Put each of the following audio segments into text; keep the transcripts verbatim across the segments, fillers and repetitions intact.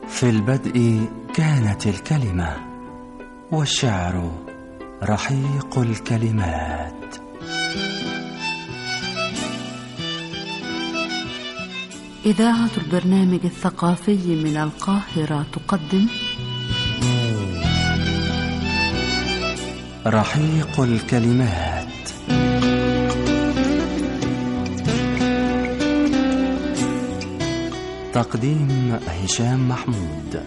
في البدء كانت الكلمة، والشعر رحيق الكلمات. إذاعة البرنامج الثقافي من القاهرة تقدم رحيق الكلمات. تقديم هشام محمود.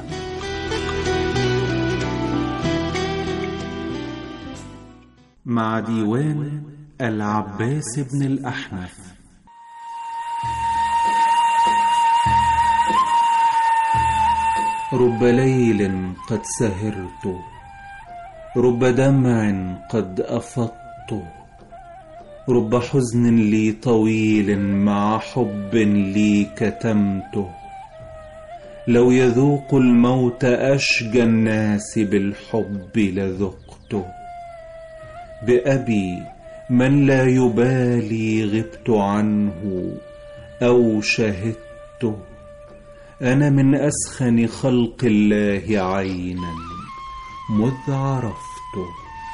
مع ديوان العباس بن الأحنف. رب ليل قد سهرت، رب دمع قد أفضت، رب حزن لي طويل مع حب لي كتمته. لو يذوق الموت أشجى الناس بالحب لذقته. بأبي من لا يبالي غبت عنه أو شهدته. أنا من أسخن خلق الله عينا مذ عرفته.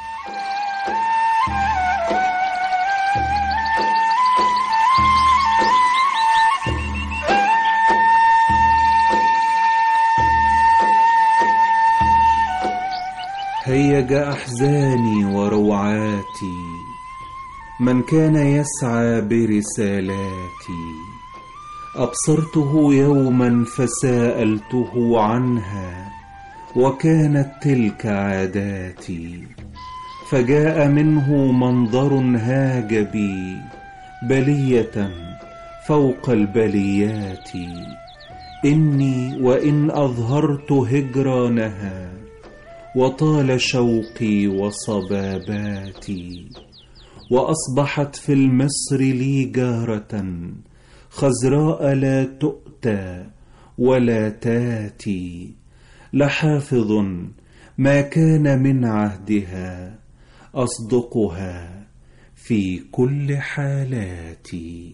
هيج أحزاني وروعاتي من كان يسعى برسالاتي. أبصرته يوما فسألته عنها وكانت تلك عاداتي. فجاء منه منظر هاج بي بلية فوق البليات. إني وإن أظهرت هجرانها وطال شوقي وصباباتي. وأصبحت في المصر لي جارة خزراء لا تؤتى ولا تاتي. لحافظ ما كان من عهدها أصدقها في كل حالاتي.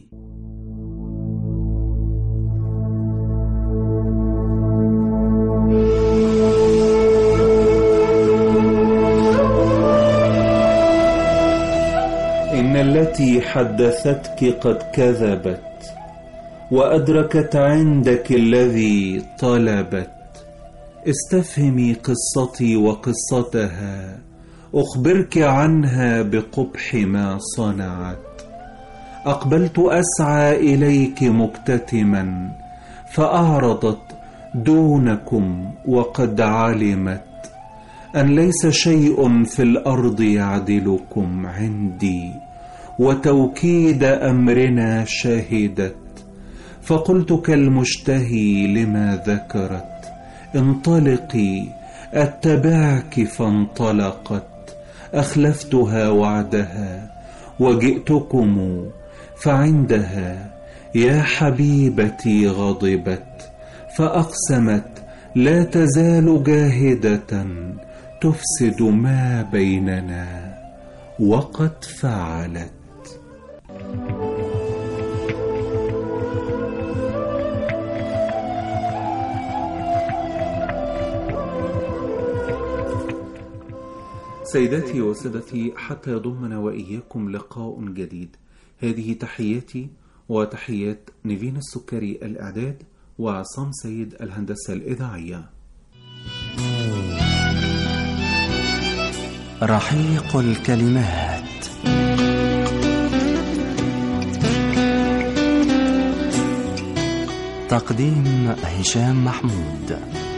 إن التي حدثتك قد كذبت وأدركت عندك الذي طلبت. استفهمي قصتي وقصتها، أخبرك عنها بقبح ما صنعت. أقبلت أسعى إليك مكتتما فأعرضت دونكم وقد علمت أن ليس شيء في الأرض يعدلكم عندي. وتوكيد أمرنا شهدت. فقلت كالمشتهي لما ذكرت انطلقي أتبعك فانطلقت. أخلفتها وعدها وجئتكم فعندها يا حبيبتي غضبت. فأقسمت لا تزال جاهدة تفسد ما بيننا وقد فعلت. سيداتي وسادتي، حتى يضمنا وإياكم لقاء جديد. هذه تحياتي وتحيات نيفين السكري الإعداد وعصام سيد الهندسة الإذاعية. رحيق الكلمات. تقديم هشام محمود.